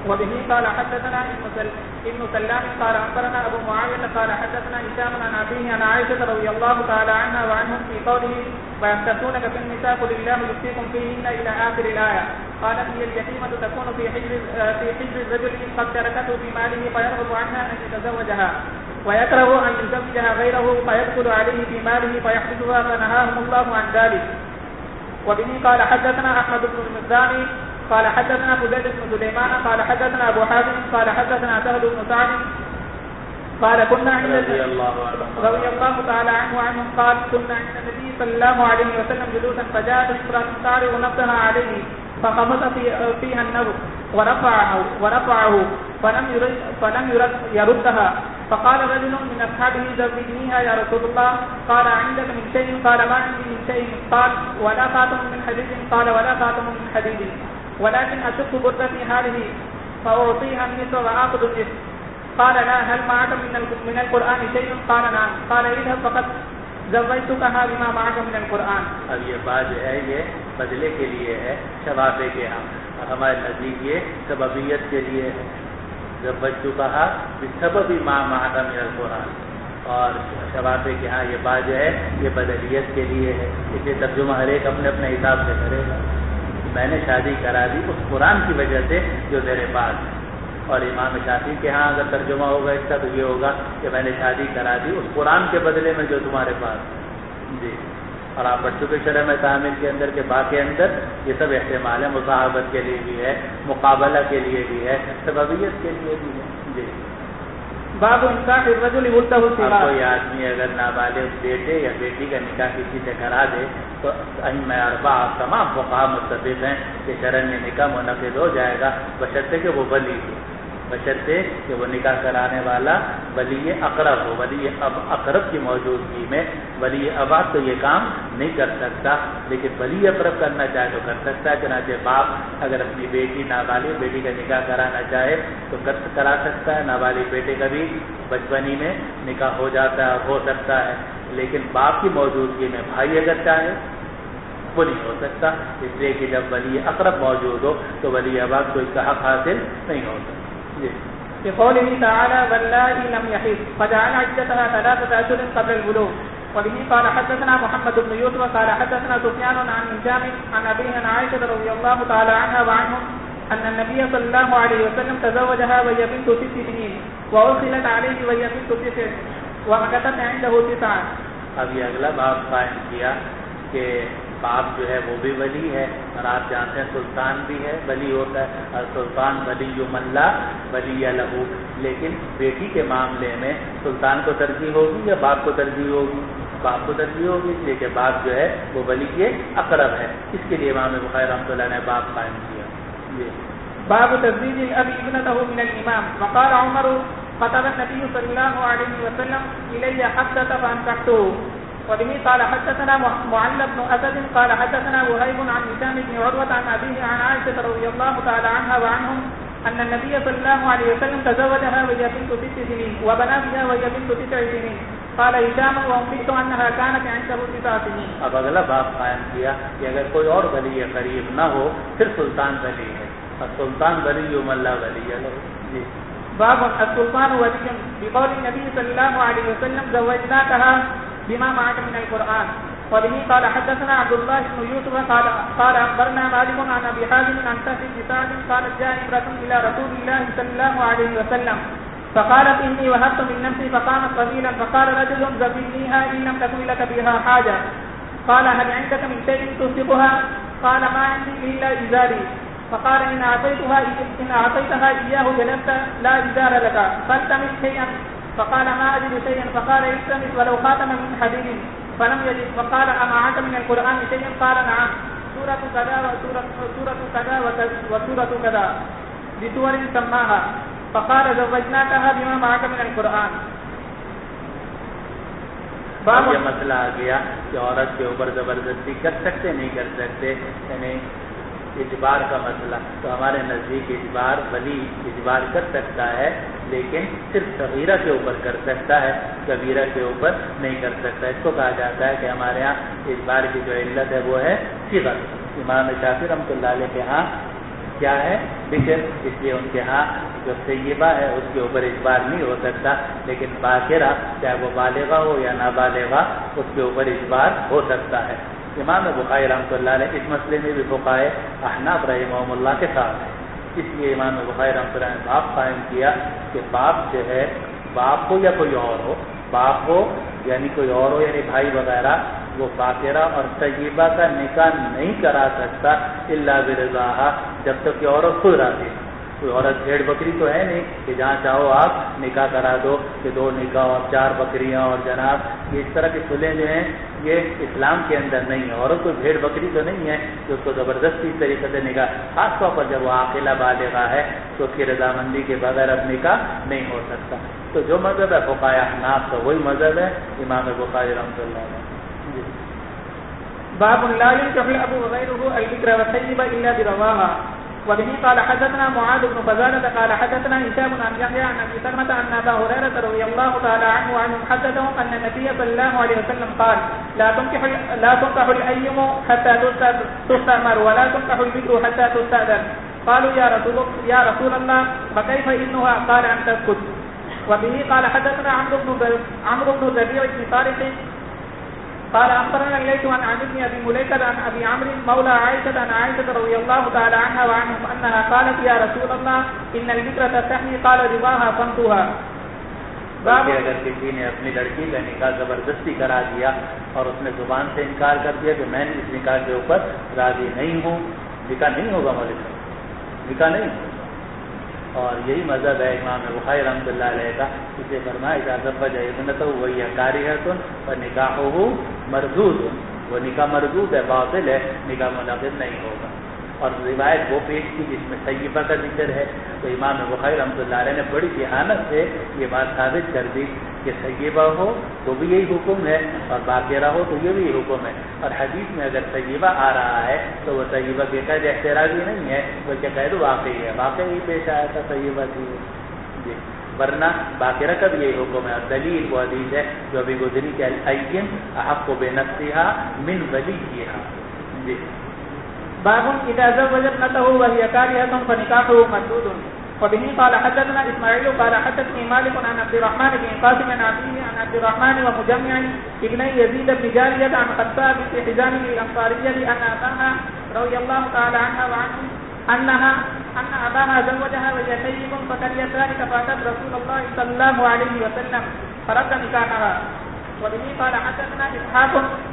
وبه قال حدثنا ابن سلام قال أخبرنا أبو معاوية قال حدثنا هشام عن أبيه عن عائشة رضي الله تعالى عنها وعنهم في قوله ويستفتونك في النساء قل الله يفتيكم فيهن إلى آخر الآية. قالت هي اليتيمة تكون في حجر الرجل قد تركته في ماله فيرغب عنها أن يتزوجها ويكره أن يزوجها غيره فيدخل عليه في ماله فيحبسها فنهاهم الله عن ذلك. وبه قال حدثنا أحمد بن المزاني قال حدثنا فضيل بن سليمان قال حدثنا أبو حازم قال حدثنا سهل بن سعد قال كنا عند رضي الله تعالى عنه وعنهم قال كنا عند النبي صلى الله عليه وسلم جلوسا فجاءت امرأة تعرض نفسها عليه فخفض فيها النبض ورفعه فلم يردها فقال رجل من أصحابه زوجنيها يا رسول الله قال عندك من شيء قال ما عندي من شيء قال ولا خاتم من حديد قال ولا خاتم من حديد ولكن أشق برد في حاله فأعطيها النصف وآخذ النصف قال لا هل معك من القرآن شيء قال نعم قال اذهب فقد زوجتكها بما معك من القرآن. اب یہ بات جو ہے یہ بدلے کے لیے ہے شبابے کے ہاں اور ہمارے نزدیک یہ سببیت کے لیے ہے زوجتکها بسبب ما معك من القرآن اور شبابے کے ہاں یہ بات جو ہے یہ بدلیت کے لیے ہے. اس لیے ترجمہ ہر ایک اپنے اپنے حساب سے کرے گا. میں نے شادی کرا دی اس قرآن کی وجہ سے جو میرے پاس ہے. اور امام شافعی کے ہاں اگر ترجمہ ہوگا اس کا تو یہ ہوگا کہ میں نے شادی کرا دی اس قرآن کے بدلے میں جو تمہارے پاس ہے. جی اور آپ بڑھ چکے شرح میں تعمیل کے اندر کے باقی اندر یہ سب احتمال ہے. مصاحبت کے لیے بھی ہے, مقابلہ کے لیے بھی ہے, سببیت کے لیے بھی ہے. جی باب انکاح الرجل ولده الصغار. کوئی آدمی اگر نابالغ بیٹے یا بیٹی کا نکاح کسی سے کرا دے تو ائمہ اربعہ تمام فقہا متفق ہیں کہ شرعاً نکاح منعقد ہو جائے گا بشرطے کہ وہ ولی ہو, بشرطے کہ وہ نکاح کرانے والا ولی اقرب ہو. ولی اقرب کی موجودگی میں ولی ابا تو یہ کام نہیں کر سکتا, لیکن ولی اقرب کرنا چاہے تو کر سکتا ہے. چنانچہ باپ اگر اپنی بیٹی نابالغ بیٹی کا نکاح کرانا چاہے تو کرا سکتا ہے. نابالغ بیٹے کا بھی بچپنی میں نکاح ہو جاتا ہے, ہو سکتا ہے, لیکن باپ کی موجودگی میں بھائی اگر چاہے وہ نہیں ہو سکتا. اس لیے کہ جب ولی اقرب موجود ہو تو ولی ابا کو اس کا حق حاصل نہیں ہو سکتا. بقوله تعالى واللائي لم يحض فجعل عدتها 3 أشهر قبل البلوغ. وبه قال حدثنا محمد بن يوسف قال حدثنا سفيان عن هشام عن أبيه عن عائشة رضي الله تعالى عنها وعنهم أن النبي صلى الله عليه وسلم تزوجها وهي بنت 6 سنين وأرسلت عليه وهي بنت 9 ومكثت عنده 9. اب یہ اگلا باب قائم کیا کہ باپ جو ہے وہ بھی ولی ہے, اور آپ جانتے ہیں سلطان بھی ہے ولی ہوتا ہے, اور سلطان ولی من لا ولی لہو. لیکن بیٹی کے معاملے میں سلطان کو ترجیح ہوگی یا باپ کو ترجیح ہوگی؟ باپ کو ترجیح ہوگی, اس لیے کہ باپ جو ہے وہ ولی کے اقرب ہے. اس کے لیے امام بخاری رحمۃ اللہ نے باب قائم کیا. باب تزویج الاب ابنته من الامام. وقال عمر كتب النبي صلى الله عليه وسلم الي حدث فانكحته. وبه قال حدثنا معل بن أسد قال حدثنا وهيب عن هشام بن عروة عن أبيه عن عائشة رضي الله تعالى عنها وعنهم أن النبي صلى الله عليه وسلم تزوجها وهي بنت 6 سنين وبنى بها وهي بنت 9 سنين. قال هشام وأنبئت أنها كانت عنده 9 سنين. اب اگلا باب قائم کیا کہ اگر کوئی اور ولی قریب نہ ہو پھر سلطان ولی ہے, اور سلطان ولی من لا ولی له. جی باب السلطان ولي بقول النبي صلى الله عليه وسلم زوجناكها بما معك من القرآن. وبه قال حدثنا عبد الله بن يوسف قال أخبرنا مالك عن أبي حازم عن سهل بن سعد قالت جاء امرأة إلى رسول الله صلى الله عليه وسلم فقالت إني وهبت من نفسي فقامت قليلا فقال رجل زوجنيها إن لم تكن لك بها حاجة. قال هل عندك من شيء تصدقها؟ قال ما عندي إلا إزاري. فقال إن أعطيتها إياه جلست لا إزار لك فالتمس شيئا. فقال ما أجد شيئا. فقال التمس ولو خاتم من حديد فلم يجد. فقال أمعك من القرآن شيئا؟ قال نعم سورة كذا وسورة كذا وسورة كذا بسور سماها. فقال زوجناكها بما معك من القرآن. یہ مسئلہ آ گیا کہ عورت کے اوپر زبردستی کر سکتے نہیں کر سکتے, یعنی اجبار کا مسئلہ. تو ہمارے نزدیک اجبار ولی اجبار کر سکتا ہے, لیکن صرف صغیرہ کے اوپر کر سکتا ہے, کبیرہ کے اوپر نہیں کر سکتا. اس کو کہا جاتا ہے کہ ہمارے ہاں اجبار کی جو علت ہے وہ ہے صغر. امام شافعی رحمۃ اللہ علیہ کے ہاں کیا ہے بکر، اس لیے ان کے ہاں جو طیبہ ہے اس کے اوپر اجبار نہیں ہو سکتا، لیکن باقرہ چاہے وہ بالغہ ہو یا نابالغہ اس کے اوپر اجبار ہو سکتا ہے۔ امام بخاری رحمۃ اللہ علیہ اس مسئلے میں بھی فقہائے احناف رحمہم اللہ کے ساتھ ہے، اس لیے امام بخاری رحمۃ اللہ نے باپ قائم کیا کہ باپ جو ہے، باپ ہو یا کوئی اور ہو، باپ ہو یعنی کوئی اور ہو یعنی بھائی وغیرہ، وہ باقرہ اور طیبہ کا نکاح نہیں کرا سکتا الا برضاہا، جب تک کہ عورت خود راضی ہے۔ کوئی عورت بھیڑ بکری تو ہے نہیں کہ جہاں چاہو آپ نکاح کرا دو کہ 2 نکاح اور 4 بکریاں اور جناب یہ اس طرح کی صلحیں جو ہیں یہ اسلام کے اندر نہیں ہے۔ عورت کوئی بھیڑ بکری تو نہیں ہے کہ اس کو زبردستی اس طریقے سے نکاح، خاص طور پر جب وہ عاقلہ بالغہ ہے تو اس کی رضامندی کے بغیر اب نکاح نہیں ہو سکتا۔ تو جو مذہب ہے فقہائے احناف کا وہی مذہب ہے امام بخاری رحمۃ اللہ علیہ۔ باب لا ينكح الأب وغيره البكر والثيب إلا برضاها. وبه قال حدثنا معاذ بن فزارة قال حدثنا هشام عن يحيى عن أبي سلمة أن أبا هريرة رضي الله تعالى عنه حدثهم أن النبي صلى الله عليه وسلم قال لا تنكح الأيم حتى تستأمر ولا تنكح البكر حتى تستأذن. قالوا يا رسول الله فكيف إنها؟ قال أن تسكت. وبه قال حدثنا عمرو بن ربيع بن طارق قال أخبرنا الليث عن ابن أبي مليكة عن أبي عمرو مولى عائشة عن عائشة رضي الله تعالى عنها وعنهم أنها قالت يا رسول الله إن البكر تستحيي قال رضاها صمتها. اگر کسی نے اپنی لڑکی کا نکاح زبردستی کرا دیا اور اس نے زبان سے انکار کر دیا کہ میں اس نکاح کے اوپر راضی نہیں ہوں، نکاح نہیں ہوگا مولوی صاحب، نکاح نہیں ہوگا۔ اور یہی مذہب ہے امام بخاری رحمۃ اللہ علیہ کا، اسے فرمایا اجازت وجہ ابنتہ وہی کاریہۃ ونکاحہ مردود، وہ نکاح مردود ہے، باطل ہے، نکاح منعقد نہیں ہوگا۔ اور روایت وہ پیش کی جس میں طیبہ کا ذکر ہے، تو امام بخاری رحمۃ اللہ علیہ نے بڑی ذہانت سے یہ بات ثابت کر دی کہ طیبہ ہو تو بھی یہی حکم ہے اور باقرہ ہو تو یہ بھی حکم ہے۔ اور حدیث میں اگر طیبہ آ رہا ہے تو وہ طیبہ کے قید احتراجی نہیں ہے، بلکہ قید واقعی ہے، واقعی پیش آیا تھا طیبہ کی جی، ورنہ باقرہ کا بھی یہی حکم ہے۔ اور دلیل وہ حدیث ہے جو ابھی گزری کہ الایّم احق بنفسها من ولیها جی۔ باب إذا زوج ابنته وهي كارهة فنكاحه مردود. وبه قال حدثنا إسماعيل قال حدثني مالك عن عبد الرحمن بن قاسم عن أبيه عن عبد الرحمن ومجمع ابن يزيد بن جارية عن خطاب بنت حزام الأنصارية أن أباها رضي الله تعالى عنها وعنه أن أباها زوجها وهي طيب فكرهت ذلك فأتت رسول الله صلى الله عليه وسلم فرد نكاحها. وبه قال حدثنا إسحاق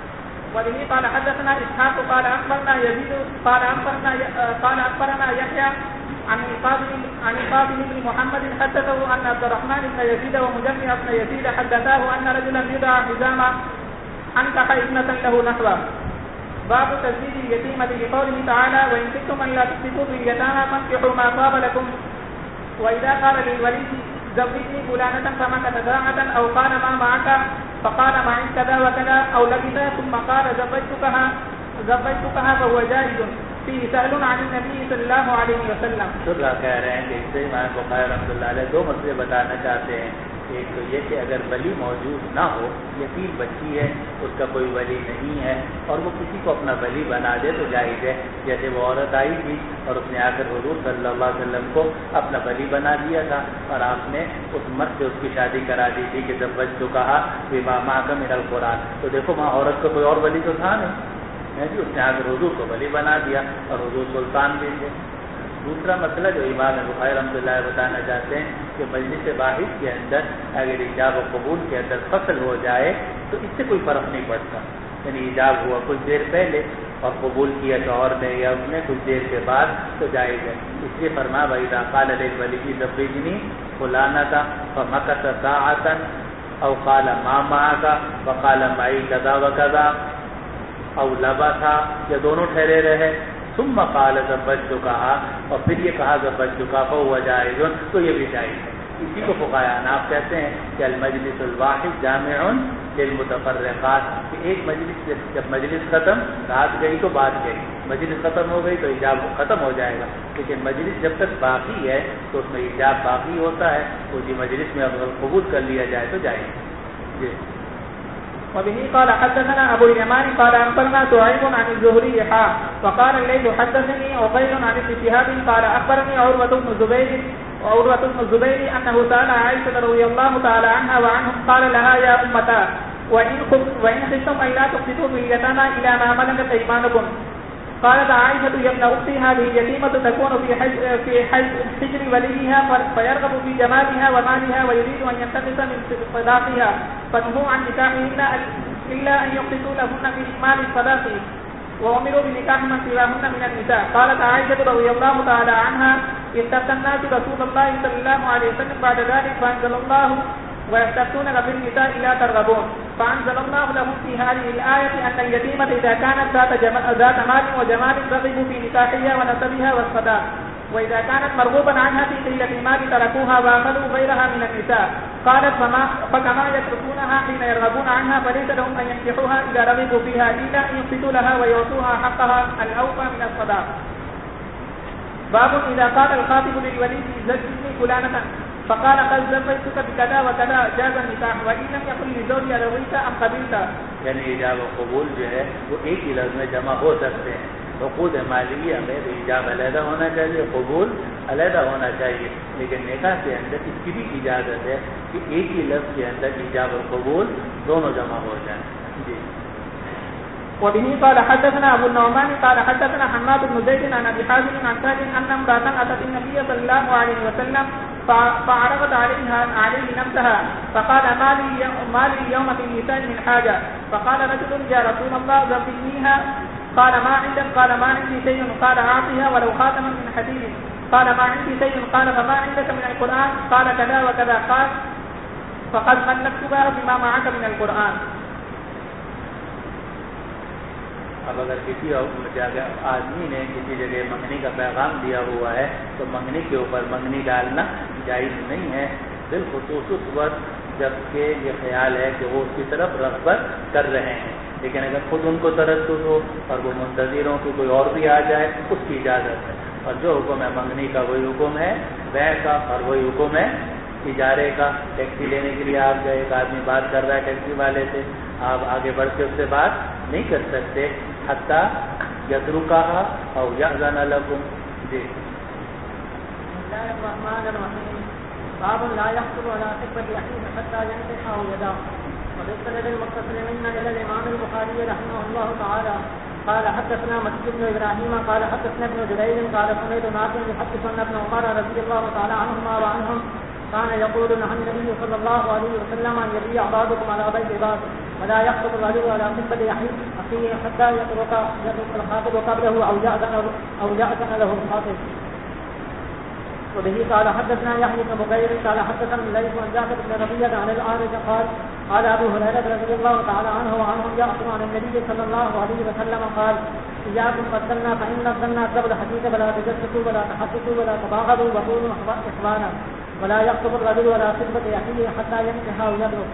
قال أخبرنا يزيد قال أخبرنا يحيى عن القاسم بن محمد حدثه أن عبد الرحمن بن يزيد ومجمع بن يزيد حدثاه أن رجلا يدعى حزاما أنكح ابنة له نحوه. باب تزويج اليتيمة لقوله تعالى وإن خفتم ألا تقسطوا في اليتامى فانكحوا ما طاب لكم. وإذا قال للولي زوجني فلانة فمكث ساعة أو قال ما معك فقال معي كذا وكذا أو لبث ثم قال زوجتكها فهو جائز. فيه سأل عن النبي صلى الله عليه وسلم. کہہ رہے ہیں کہ اس سے امام بخاری رحمۃ اللہ علیہ 2 مسئلے بتانا چاہتے ہیں۔ ایک تو یہ کہ اگر ولی موجود نہ ہو، یتیم بچی ہے، اس کا کوئی ولی نہیں ہے اور وہ کسی کو اپنا ولی بنا دے تو جائز ہے، جیسے وہ عورت آئی تھی اور اس نے آ کر حضور صلی اللہ علیہ وسلم کو اپنا ولی بنا دیا تھا اور آپ نے اس مرد سے اس کی شادی کرا دی تھی کہ جب بچ تو کہا بما معک من القرآن، تو دیکھو وہاں عورت کا کوئی اور ولی تو تھا نہیں جی، اس نے آ کر حضور کو ولی بنا دیا اور حضور سلطان بھی تھے۔ دوسرا مسئلہ جو امام بخاری رحمۃ اللہ بتانا چاہتے ہیں کہ مجلس واحد کے اندر اگر ایجاب و قبول کے اندر فصل ہو جائے تو اس سے کوئی فرق نہیں پڑتا، یعنی ایجاب ہوا کچھ دیر پہلے اور قبول کیا شوہر نے یا اس نے کچھ دیر کے بعد تو جائز ہے۔ اس لیے فرمایا وَإِذَا قَالَ لِلْوَلِيِّ زَوِّجْنِي فُلَانَةً فَمَكَثَ سَاعَةً أَوْ قَالَ مَا مَعَكَ وَقَالَ مَعِي كَذَا وَكَذَا أَوْ لَبَثَ، یا دونوں ٹھہرے رہے، ثم قال زوجتکها، اور پھر یہ کہا زوجتک فهو جائز، تو یہ بھی جائز ہے۔ اسی کو فقہاء احناف کہتے ہیں کہ المجلس الواحد جامع للمتفرقات، کہ ایک مجلس جب مجلس ختم رات گئی تو بات گئی، مجلس ختم ہو گئی تو ایجاب ختم ہو جائے گا، لیکن مجلس جب تک باقی ہے تو اس میں ایجاب باقی ہوتا ہے، اسی مجلس میں اگر قبول کر لیا جائے تو جائے گا جی۔ وبه قال حدثنا ابو اليمان قال اخبرنا شعيب عن الزهري وقال الليث حدثني عقيل عن ابن شهاب قال اخبرني عروة بن الزبير انه سأل عائشة رضي الله تعالى عنها وعنهم قال لها يا امتا وان خفتم ان لا تقسطوا في اليتامى الى ما ملكت ايمانكم. قالت عائشة يا ابن اختي هذه اليتيمة تكون في حجر وليها فيرغب في جمالها ومالها ويريد ان ينتقص من صداقها فنهوا عن نكاحهن الا ان يقسطوا لهن في مال الصداق وامروا بنكاح من سواهن من النساء. قالت عائشة رضي الله تعالى عنها استفتى الناس رسول الله صلى الله عليه وسلم بعد ذلك فانزل الله ويستفتونك في النساء لا ترغبون فأنزل الله لهم في هذه الآية أن اليتيمة إذا كانت ذات مال وجمال رغبوا في نكاحها ونسبها والصداق وإذا كانت مرغوبا عنها في قلة المال تركوها وأخذوا غيرها من النساء. قالت فكما يتركونها حين يرغبون عنها فليس لهم أن ينكحوها إذا رغبوا فيها إلا أن يقسطوا لها ويعطوها حقها الأوفى من الصداق. باب إذا قال الخاطب للولي زوجني فلانة فقال قد زوجتك بكذا وكذا جاز النکاح وإن لم يكن لزوج رضيت أم قبلت. یعنی ایجاب و قبول جو ہے وہ ایک ہی لفظ میں جمع ہو سکتے ہیں. عقود مالیہ میں ایجاب علیحدہ ہونا چاہیے, قبول علیحدہ ہونا چاہیے, لیکن نکاح کے اندر اس کی بھی اجازت ہے کہ ایک ہی لفظ کے اندر ایجاب اور قبول دونوں جمع ہو جائیں. جی. وبه قال حدثنا ابو النعمان قال حدثنا حماد بن زيد عن ابي حازم عن سالم ان امراه اتت النبي صلى الله عليه وسلم فعرضت عليه نفسها فقال ما لي اليوم في النساء من حاجه فقال رجل يا رسول الله زوجنيها قال ما عندك قال ما عندي شيء قال اعطها ولو خاتما من حديد قال ما عندي شيء قال فما عندك من القران قال كذا وكذا قال فقد ملكتها بما معك من القران. اب اگر کسی آدمی نے کسی جگہ منگنی کا پیغام دیا ہوا ہے تو منگنی کے اوپر منگنی ڈالنا جائز نہیں ہے, بالخصوص اس وقت جب کہ یہ خیال ہے کہ وہ اس کی طرف رغبت کر رہے ہیں. لیکن اگر خود ان کو تردد ہو اور وہ منتظروں کی کوئی اور بھی آ جائے اس کی اجازت ہے. اور جو حکم ہے منگنی کا وہی حکم ہے بیع کا, اور وہی حکم ہے اجارے کا. ٹیکسی لینے کے لیے آپ گئے, ایک آدمی بات کر رہا ہے ٹیکسی والے سے, آپ آگے بڑھ کے اس سے بات نہیں کر سکتے حتی یترکھا او یأذن لکم. جی. بسم اللہ الرحمن الرحیم. باب لا يحصل على خطبة أخيه حتى ينكح أو يدع. وبالسند المتصل منا إلى الإمام البخاري رحمه الله تعالى قال حدثنا مسجد بن إبراهيم قال حدثنا ابن جرير قال سمعت نافع يحدث أن ابن عمر رضي الله تعالى عنهما وعنهم كان يقول عن النبي صلى الله عليه وسلم أن يبيع بعضكم على بيع بعض ولا يخطب الرجل على خطبة أخيه حتى يترك الخاطب قبله أو يأذن له الخاطب. وبه قال حدثنا يحيى بن بكير قال حدثنا الليث عن جعفر بن ربيعة عن الأعرج قال أبو هريرة رضي الله تعالى عنه وعنهم يأخذ عن النبي صلى الله عليه وسلم قال إياكم والظن فإن الظن أكذب الحديث ولا تجسسوا ولا تحسسوا ولا تباغضوا وكونوا إخوانا ولا يخطب الرجل ولا خطبة أخيه حتى ينكح أو يترك.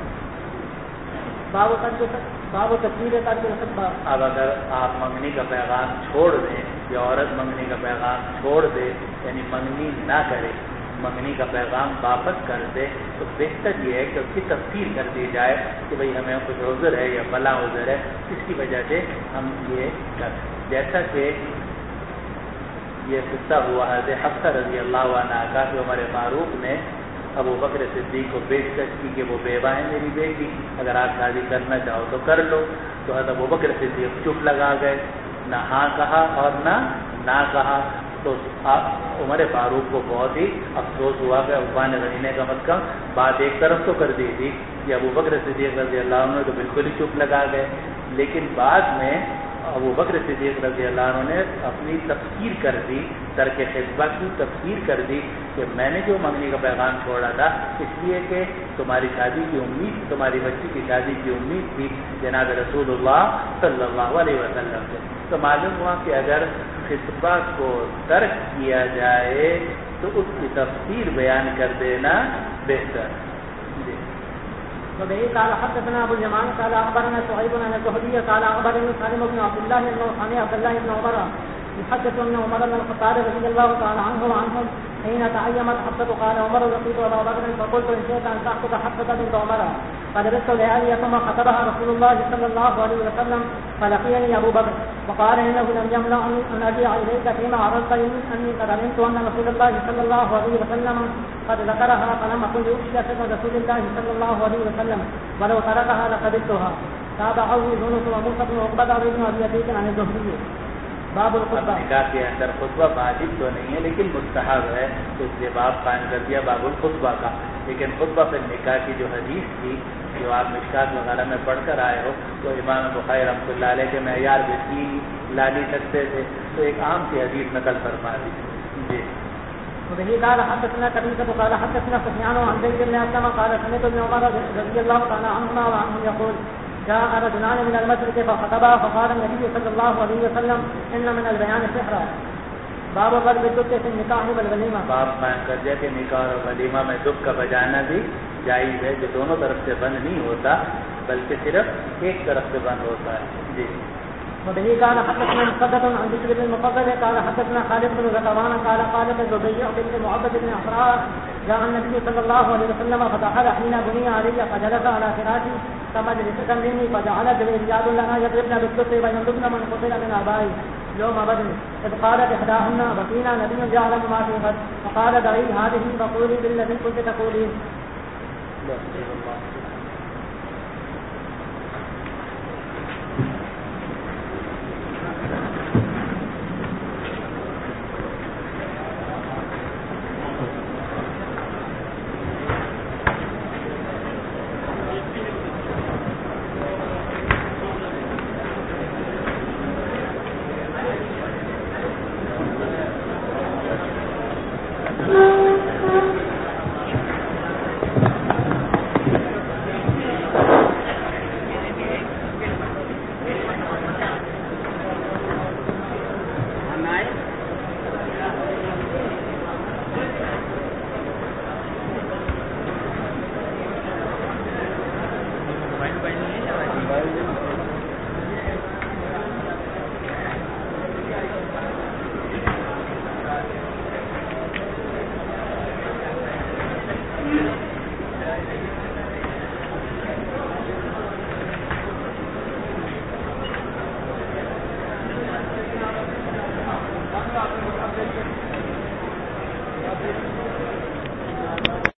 باب تفسیر ترک الخطبہ. اب اگر آپ منگنی کا پیغام چھوڑ دیں یا عورت منگنی کا پیغام چھوڑ دے, یعنی منگنی نہ کرے, منگنی کا پیغام واپس کر دے, تو بہتر یہ ہے کہ اس کی تفسیر کر دی جائے کہ بھئی ہمیں کچھ عذر ہے یا بلا عذر ہے, اس کی وجہ سے ہم یہ کر. جیسا کہ یہ قصہ ہوا حضرت حفصہ رضی اللہ عنہ کا کہ عمر فاروق نے ابو بکر صدیق کو پیشکش کی کہ وہ بیوہ ہے میری بیٹی, اگر آپ شادی کرنا چاہو تو کر لو. تو حضرت ابو بکر صدیق چپ لگا گئے, نہ ہاں کہا اور نہ کہا. تو عمر فاروق کو بہت ہی افسوس ہوا کہ عثمان غنی نے کم از کم بات ایک طرف تو کر دی تھی کہ ابو بکر صدیق رضی اللہ عنہ تو بالکل ہی چپ لگا گئے. لیکن بعد میں ابو بکر صدیق رضی اللہ عنہ نے اپنی تفسیر کر دی, ترک خطبہ کی تفسیر کر دی کہ میں نے جو منگنی کا پیغام چھوڑا تھا اس لیے کہ تمہاری شادی کی امید, تمہاری بچی کی شادی کی امید تھی جناب رسول اللہ صلی اللہ علیہ وسلم سے. تو معلوم ہوا کہ اگر خطبہ کو ترک کیا جائے تو اس کی تفسیر بیان کر دینا بہتر. وبه قال حدثنا ابو اليمان قال اخبرنا شعيب عن الزهري قال اخبرني سالم بن عبد الله بن عبد الله بن عمر يحدث ان عمر بن الخطاب رضي الله تعالى عنه وعنهم حين تعيمت حفصة قال عمر رضي الله عنه فقلت ان شئت ان تأخذ حفصة بنت عمر فجلست لآلية ثم خطبها رسول الله صلى الله عليه وسلم فلقيني أبو بكر وقال إنه لم يمنع أن أرجع إليك فيما عرضت أني قد علمت أن رسول الله صلى الله عليه وسلم قد ذكرها فلم أكن لأفشي سر رسول الله صلى الله عليه وسلم ولو تركها لقبلتها. تابعه يونس وموسى بن عقبة بن أبي عتيق عن الزهري. باب الخطبہ. نکاح کے اندر خطبہ واجب تو نہیں ہے لیکن مستحب ہے، تو اس لیے باب قائم کر دیا باب الخطبہ کا. لیکن خطبہ پھر نکاح کی جو حدیث تھی جو آپ مشکات وغیرہ میں پڑھ کر آئے ہو تو امام بخاری رحمۃ اللہ علیہ کے معیار میں تین لا نہیں سکتے تھے، تو ایک عام سی حدیث نقل فرما دی. جی. وبه قال حدثنا قبيصة قال حدثنا سفيان عن زيد بن أسلم قال سمعت ابن عمر رضي الله تعالى عنهما وعنهم يقول جاء رجلان من المشرق فخطبا فقال النبي صلى الله عليه وسلم إن من البيان سحرا. باب ضرب الدف في النکاح والولیمہ. باب قائم کر دیا کہ نکاح اور ولیمہ میں دف کا بجانا بھی جائز ہے، جو دونوں طرف سے بند نہیں ہوتا بلکہ صرف ایک طرف سے بند ہوتا ہے. جی. وبه قال حدثنا مسدد عن بشر بن المفضل قال حدثنا خالد بن زكوان قال قالت الزبير بنت معبد بن عفراء جاء النبي صلى الله عليه وسلم فدخل حين بني علي فجلس على فراشي فمجلس مني فجعلت رجال لنا يضربن بالدف وينضبن من قتل من آبائه يوم بدر إذ قالت إحداهن وفينا نبي يعلم ما في غد فقال دعي هذه فقولي بالذي كنت تقولين.